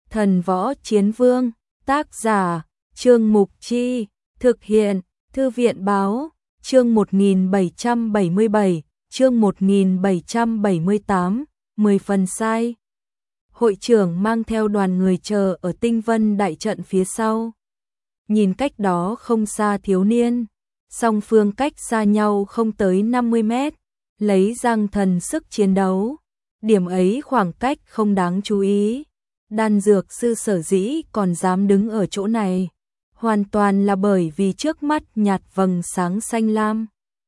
Thần Võ Chiến Vương, tác giả, Trương Mục Chi, thực hiện, Thư viện Báo, chương 1777, chương 1778, 10 phần sai. Hội trưởng mang theo đoàn người chờ ở Tinh Vân đại trận phía sau. Nhìn cách đó không xa thiếu niên, song phương cách xa nhau không tới 50 mét, lấy Giang Thần sức chiến đấu. Điểm ấy khoảng cách không đáng chú ý. Đan dược sư sở dĩ còn dám đứng ở chỗ này, hoàn toàn là bởi vì trước mắt nhạt vầng sáng xanh lam,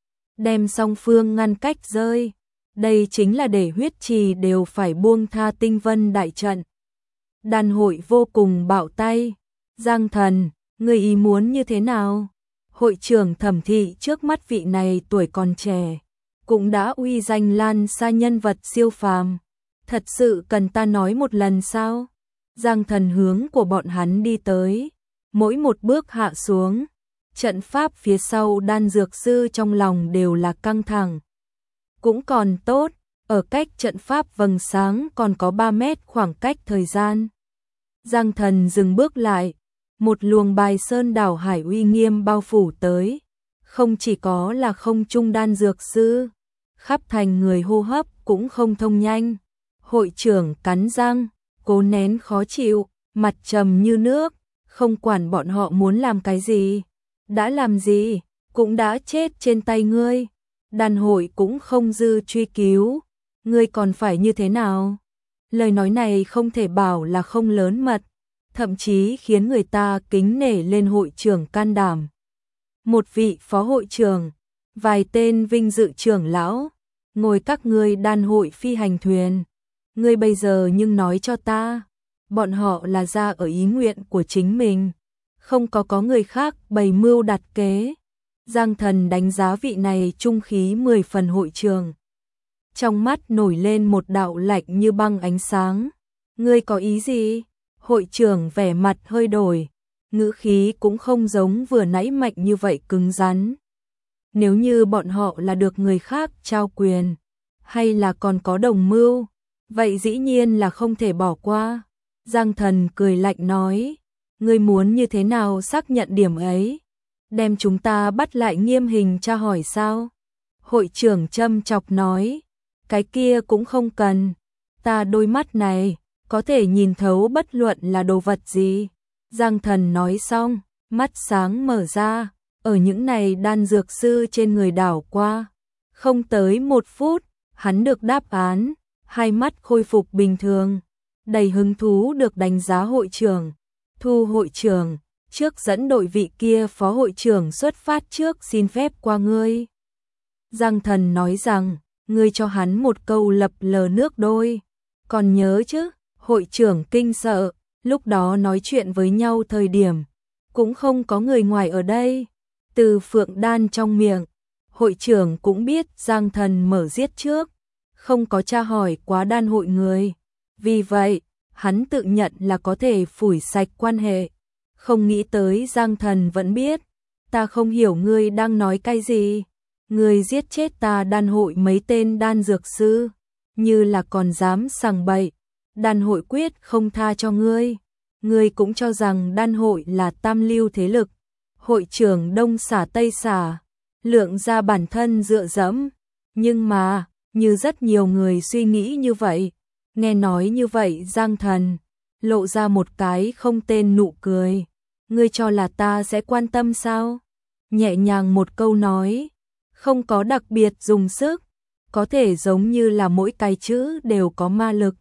đem song phương ngăn cách rơi. Đây chính là để huyết trì đều phải buông tha Tinh Vân đại trận. Đan hội vô cùng bạo tay. Giang Thần, người ý muốn như thế nào? Hội trưởng thẩm thị trước mắt vị này tuổi còn trẻ, cũng đã uy danh lan xa nhân vật siêu phàm. Thật sự cần ta nói một lần sao? Giang Thần hướng của bọn hắn đi tới, mỗi một bước hạ xuống, trận pháp phía sau đan dược sư trong lòng đều là căng thẳng. Cũng còn tốt, ở cách trận pháp vầng sáng còn có 3 mét khoảng cách thời gian. Giang Thần dừng bước lại, một luồng bài sơn đảo hải uy nghiêm bao phủ tới. Không chỉ có là không trung đan dược sư, khắp thành người hô hấp cũng không thông nhanh. Hội trưởng cắn răng, cố nén khó chịu, mặt trầm như nước, không quản bọn họ muốn làm cái gì. Đã làm gì, cũng đã chết trên tay ngươi. Đan hội cũng không dư truy cứu, ngươi còn phải như thế nào? Lời nói này không thể bảo là không lớn mật, thậm chí khiến người ta kính nể lên hội trưởng can đảm. Một vị phó hội trưởng, vài tên vinh dự trưởng lão, ngồi các ngươi đan hội phi hành thuyền. Ngươi bây giờ nhưng nói cho ta, bọn họ là ra ở ý nguyện của chính mình, không có người khác bày mưu đặt kế. Giang Thần đánh giá vị này trung khí 10 phần hội trưởng. Trong mắt nổi lên một đạo lạnh như băng ánh sáng. Ngươi có ý gì? Hội trưởng vẻ mặt hơi đổi, ngữ khí cũng không giống vừa nãy mạnh như vậy cứng rắn. Nếu như bọn họ là được người khác trao quyền, hay là còn có đồng mưu, vậy dĩ nhiên là không thể bỏ qua. Giang Thần cười lạnh nói, ngươi muốn như thế nào xác nhận điểm ấy? Đem chúng ta bắt lại nghiêm hình tra hỏi sao? Hội trưởng châm chọc nói, cái kia cũng không cần, ta đôi mắt này có thể nhìn thấu bất luận là đồ vật gì. Giang Thần nói xong, mắt sáng mở ra, ở những này đan dược sư trên người đảo qua. Không tới 1 phút, hắn được đáp án, hai mắt khôi phục bình thường, đầy hứng thú được đánh giá hội trưởng. Thu hội trưởng, trước dẫn đội vị kia phó hội trưởng xuất phát trước xin phép qua ngươi. Giang Thần nói rằng, ngươi cho hắn một câu lập lờ nước đôi. Còn nhớ chứ? Hội trưởng kinh sợ, lúc đó nói chuyện với nhau thời điểm, cũng không có người ngoài ở đây. Từ Phượng Đan trong miệng, hội trưởng cũng biết Giang Thần mở giết trước, không có tra hỏi quá đan hội người. Vì vậy, hắn tự nhận là có thể phủi sạch quan hệ. Không nghĩ tới Giang Thần vẫn biết, ta không hiểu ngươi đang nói cái gì. Ngươi giết chết ta đan hội mấy tên đan dược sư, như là còn dám sằng bậy. Đan hội quyết không tha cho ngươi. Ngươi cũng cho rằng đan hội là tam lưu thế lực. Hội trưởng đông xả tây xả, lượng ra bản thân dựa dẫm. Nhưng mà, như rất nhiều người suy nghĩ như vậy. Nghe nói như vậy Giang Thần lộ ra một cái không tên nụ cười. Ngươi cho là ta sẽ quan tâm sao? Nhẹ nhàng một câu nói, không có đặc biệt dùng sức, có thể giống như là mỗi cái chữ đều có ma lực.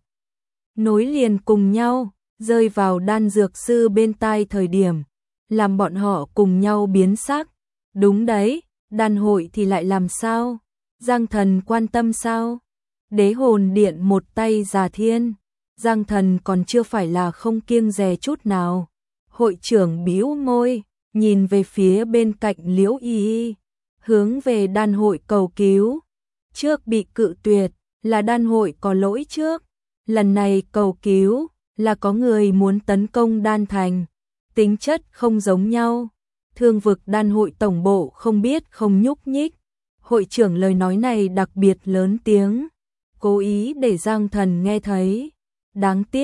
Nối liền cùng nhau, rơi vào đan dược sư bên tai thời điểm, làm bọn họ cùng nhau biến sắc. Đúng đấy, đan hội thì lại làm sao? Giang Thần quan tâm sao? Đế hồn điện một tay già thiên, Giang Thần còn chưa phải là không kiêng dè chút nào. Hội trưởng bĩu môi, nhìn về phía bên cạnh Liễu Y, hướng về đan hội cầu cứu. Trước bị cự tuyệt, là đan hội có lỗi trước. Lần này cầu cứu, là có người muốn tấn công đan thành. Tính chất không giống nhau. Thương vực đan hội tổng bộ không biết không nhúc nhích. Hội trưởng lời nói này đặc biệt lớn tiếng, cố ý để Giang Thần nghe thấy. Đáng tiếc,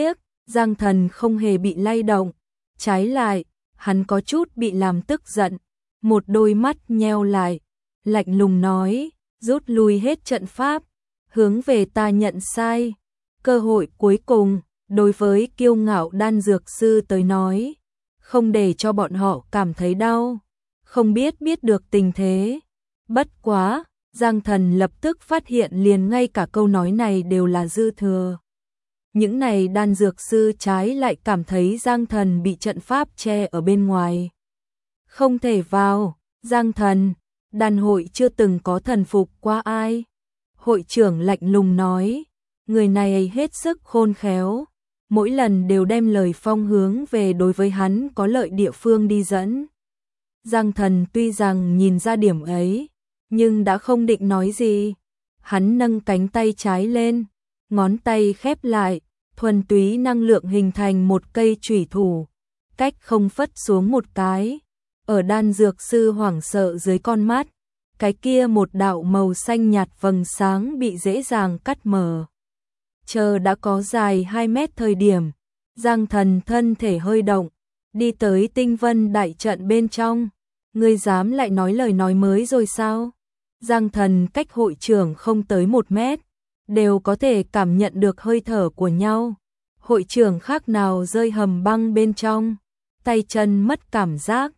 Giang Thần không hề bị lay động, trái lại, hắn có chút bị làm tức giận, một đôi mắt nheo lại, lạnh lùng nói, rút lui hết trận pháp, hướng về ta nhận sai. Cơ hội cuối cùng, đối với kiêu ngạo đan dược sư tới nói, không để cho bọn họ cảm thấy đau, không biết được tình thế. Bất quá, Giang Thần lập tức phát hiện liền ngay cả câu nói này đều là dư thừa. Những này đan dược sư trái lại cảm thấy Giang Thần bị trận pháp che ở bên ngoài. Không thể vào, Giang Thần, đan hội chưa từng có thần phục qua ai. Hội trưởng lạnh lùng nói, người này hết sức khôn khéo, mỗi lần đều đem lời phong hướng về đối với hắn có lợi địa phương đi dẫn. Giang Thần tuy rằng nhìn ra điểm ấy, nhưng đã không định nói gì. Hắn nâng cánh tay trái lên, ngón tay khép lại, thuần túy năng lượng hình thành một cây chủy thủ, cách không phất xuống một cái. Ở đan dược sư hoảng sợ dưới con mắt, cái kia một đạo màu xanh nhạt vầng sáng bị dễ dàng cắt mở. Chờ đã có dài 2 mét thời điểm, Giang Thần thân thể hơi động, đi tới tinh vân đại trận bên trong. Ngươi dám lại nói lời nói mới rồi sao? Giang Thần cách hội trưởng không tới 1 mét, đều có thể cảm nhận được hơi thở của nhau. Hội trưởng khác nào rơi hầm băng bên trong, tay chân mất cảm giác.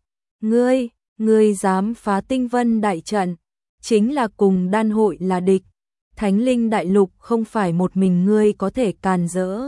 Ngươi dám phá tinh vân đại trận, chính là cùng đan hội là địch. Thánh linh đại lục không phải một mình ngươi có thể càn rỡ.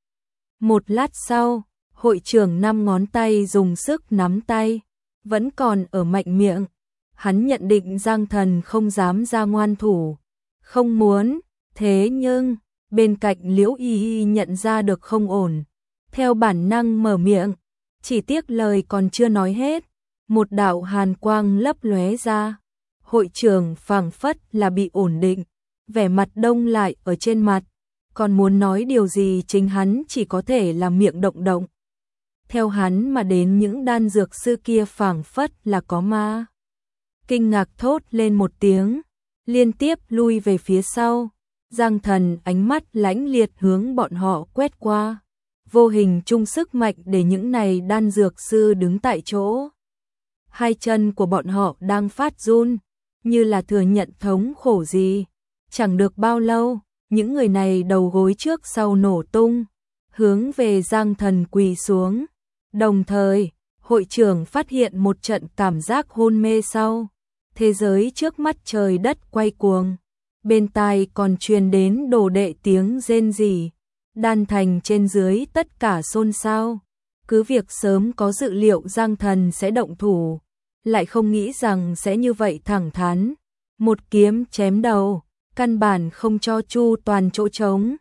Một lát sau, hội trưởng 5 ngón tay dùng sức nắm tay, vẫn còn ở mạnh miệng. Hắn nhận định Giang Thần không dám ra ngoan thủ, không muốn, thế nhưng, bên cạnh Liễu Y Y nhận ra được không ổn, theo bản năng mở miệng, chỉ tiếc lời còn chưa nói hết, một đạo hàn quang lấp lóe ra. Hội trưởng phảng phất là bị ổn định, vẻ mặt đông lại ở trên mặt, còn muốn nói điều gì chính hắn chỉ có thể là miệng động động. Theo hắn mà đến những đan dược sư kia phảng phất là có ma. Kinh ngạc thốt lên một tiếng, liên tiếp lui về phía sau. Giang Thần ánh mắt lãnh liệt hướng bọn họ quét qua, vô hình chung sức mạnh để những này đan dược sư đứng tại chỗ. Hai chân của bọn họ đang phát run, như là thừa nhận thống khổ gì. Chẳng được bao lâu, những người này đầu gối trước sau nổ tung, hướng về Giang Thần quỳ xuống. Đồng thời, hội trưởng phát hiện một trận cảm giác hôn mê sau. Thế giới trước mắt trời đất quay cuồng, bên tai còn truyền đến đồ đệ tiếng rên rỉ. Đan thành trên dưới tất cả xôn xao. Cứ việc sớm có dự liệu Giang Thần sẽ động thủ, lại không nghĩ rằng sẽ như vậy thẳng thắn. Một kiếm chém đầu, căn bản không cho chu toàn chỗ trống.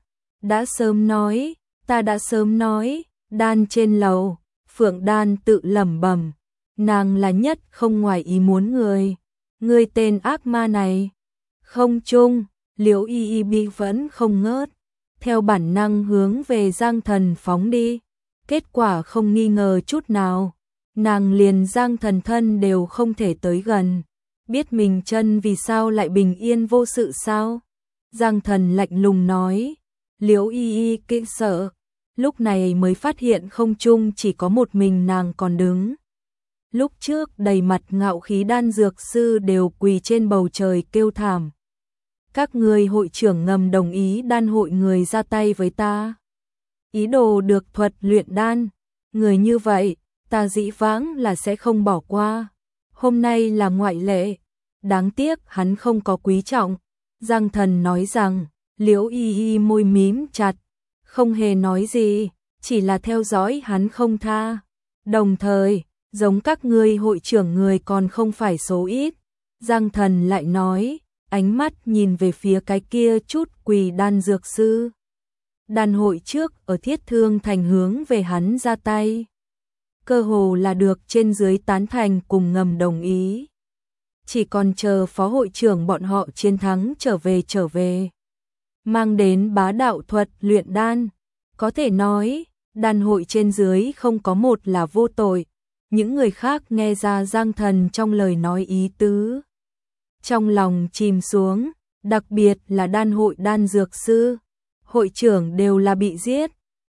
Ta đã sớm nói, đan trên lầu, Phượng Đan tự lẩm bẩm, nàng là nhất không ngoài ý muốn người. Người tên ác ma này. Không chung, Liễu Y Y Bi vẫn không ngớt, theo bản năng hướng về Giang Thần phóng đi. Kết quả không nghi ngờ chút nào, nàng liền Giang Thần thân đều không thể tới gần. Biết mình chân vì sao lại bình yên vô sự sao? Giang Thần lạnh lùng nói. Liễu Y Y kinh sợ, lúc này mới phát hiện không chung chỉ có một mình nàng còn đứng. Lúc trước đầy mặt ngạo khí đan dược sư đều quỳ trên bầu trời kêu thảm. Các người hội trưởng ngầm đồng ý đan hội người ra tay với ta. Ý đồ được thuật luyện đan, người như vậy, ta dĩ vãng là sẽ không bỏ qua. Hôm nay là ngoại lệ, đáng tiếc hắn không có quý trọng. Giang Thần nói rằng, Liễu Y Y môi mím chặt, không hề nói gì, chỉ là theo dõi hắn không tha. Đồng thời, giống các ngươi hội trưởng người còn không phải số ít. Giang Thần lại nói, ánh mắt nhìn về phía cái kia chút quỳ đan dược sư. Đan hội trước ở Thiết Thương Thành hướng về hắn ra tay. Cơ hồ là được trên dưới tán thành cùng ngầm đồng ý. Chỉ còn chờ phó hội trưởng bọn họ chiến thắng trở về. Mang đến bá đạo thuật luyện đan. Có thể nói, đan hội trên dưới không có một là vô tội. Những người khác nghe ra Giang Thần trong lời nói ý tứ. Trong lòng chìm xuống, đặc biệt là đan hội đan dược sư. Hội trưởng đều là bị giết.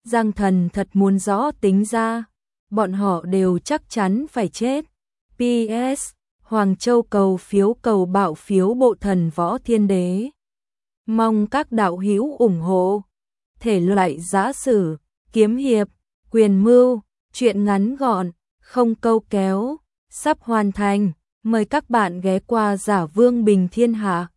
Giang Thần thật muốn rõ tính ra, bọn họ đều chắc chắn phải chết. PS, Hoàng Châu cầu phiếu cầu bạo phiếu bộ thần võ thiên đế. Mong các đạo hữu ủng hộ. Thể loại giã sử, kiếm hiệp, quyền mưu, truyện ngắn gọn, không câu kéo, sắp hoàn thành. Mời các bạn ghé qua Giả Vương Bình Thiên Hạ.